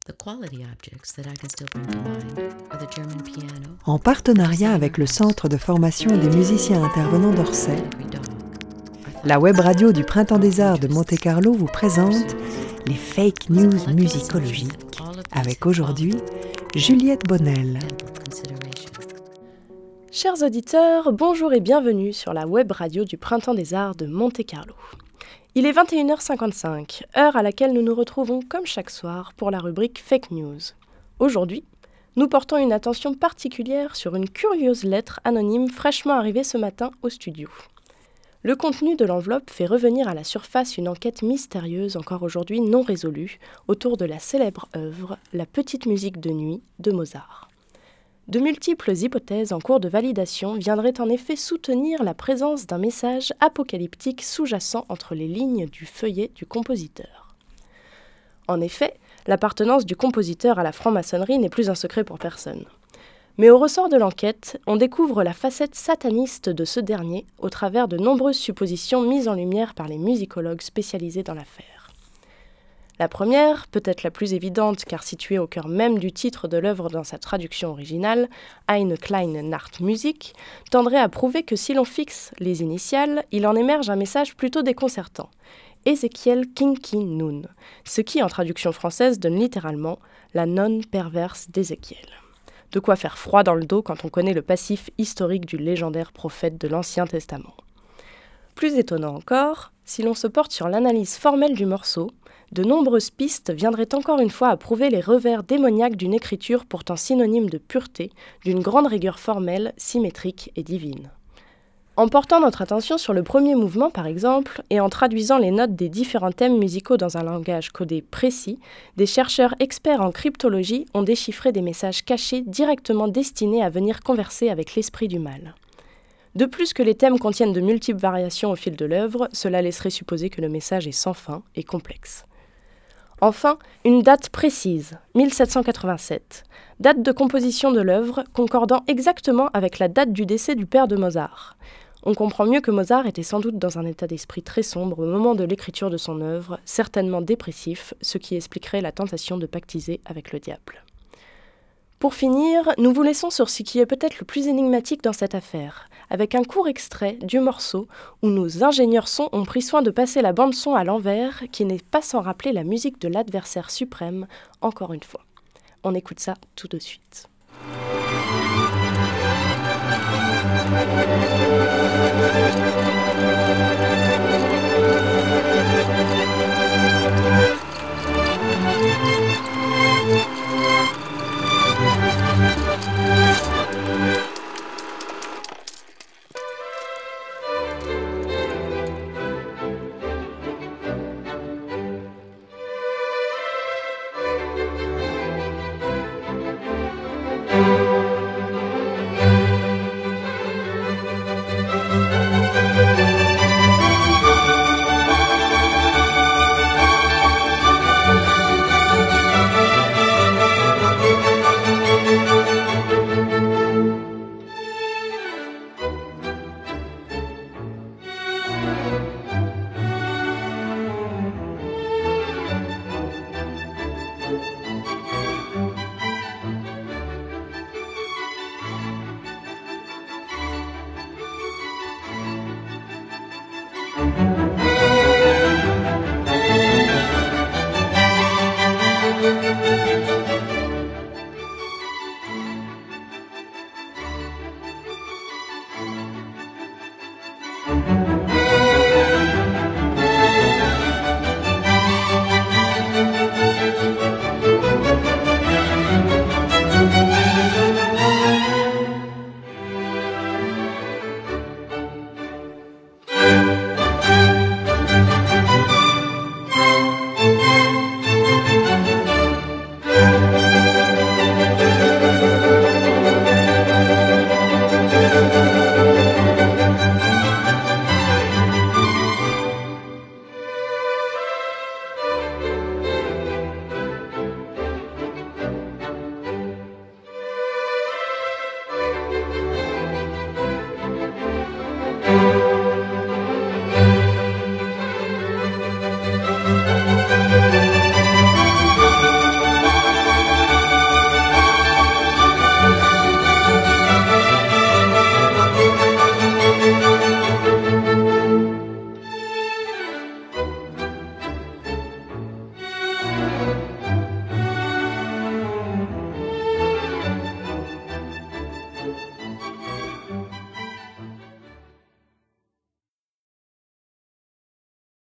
En partenariat avec le Centre de formation des musiciens intervenants d'Orsay, la web radio du Printemps des Arts de Monte-Carlo vous présente les fake news musicologiques avec aujourd'hui Juliette Bonnel. Chers auditeurs, bonjour et bienvenue sur la web radio du Printemps des Arts de Monte-Carlo. Il est 21h55, heure à laquelle nous nous retrouvons comme chaque soir pour la rubrique Fake News. Aujourd'hui, nous portons une attention particulière sur une curieuse lettre anonyme fraîchement arrivée ce matin au studio. Le contenu de l'enveloppe fait revenir à la surface une enquête mystérieuse encore aujourd'hui non résolue autour de la célèbre œuvre « La petite musique de nuit » de Mozart. De multiples hypothèses en cours de validation viendraient en effet soutenir la présence d'un message apocalyptique sous-jacent entre les lignes du feuillet du compositeur. En effet, l'appartenance du compositeur à la franc-maçonnerie n'est plus un secret pour personne. Mais au ressort de l'enquête, on découvre la facette sataniste de ce dernier au travers de nombreuses suppositions mises en lumière par les musicologues spécialisés dans l'affaire. La première, peut-être la plus évidente car située au cœur même du titre de l'œuvre dans sa traduction originale, Eine kleine Nachtmusik, tendrait à prouver que si l'on fixe les initiales, il en émerge un message plutôt déconcertant. Ezekiel Kinki Nun, ce qui en traduction française donne littéralement « la nonne perverse d'Ézéchiel ». De quoi faire froid dans le dos quand on connaît le passif historique du légendaire prophète de l'Ancien Testament. Plus étonnant encore, si l'on se porte sur l'analyse formelle du morceau, de nombreuses pistes viendraient encore une fois à prouver les revers démoniaques d'une écriture pourtant synonyme de pureté, d'une grande rigueur formelle, symétrique et divine. En portant notre attention sur le premier mouvement par exemple, et en traduisant les notes des différents thèmes musicaux dans un langage codé précis, des chercheurs experts en cryptologie ont déchiffré des messages cachés directement destinés à venir converser avec l'esprit du mal. De plus que les thèmes contiennent de multiples variations au fil de l'œuvre, cela laisserait supposer que le message est sans fin et complexe. Enfin, une date précise, 1787, date de composition de l'œuvre concordant exactement avec la date du décès du père de Mozart. On comprend mieux que Mozart était sans doute dans un état d'esprit très sombre au moment de l'écriture de son œuvre, certainement dépressif, ce qui expliquerait la tentation de pactiser avec le diable. Pour finir, nous vous laissons sur ce qui est peut-être le plus énigmatique dans cette affaire, avec un court extrait du morceau où nos ingénieurs son ont pris soin de passer la bande-son à l'envers, qui n'est pas sans rappeler la musique de l'adversaire suprême, encore une fois. On écoute ça tout de suite.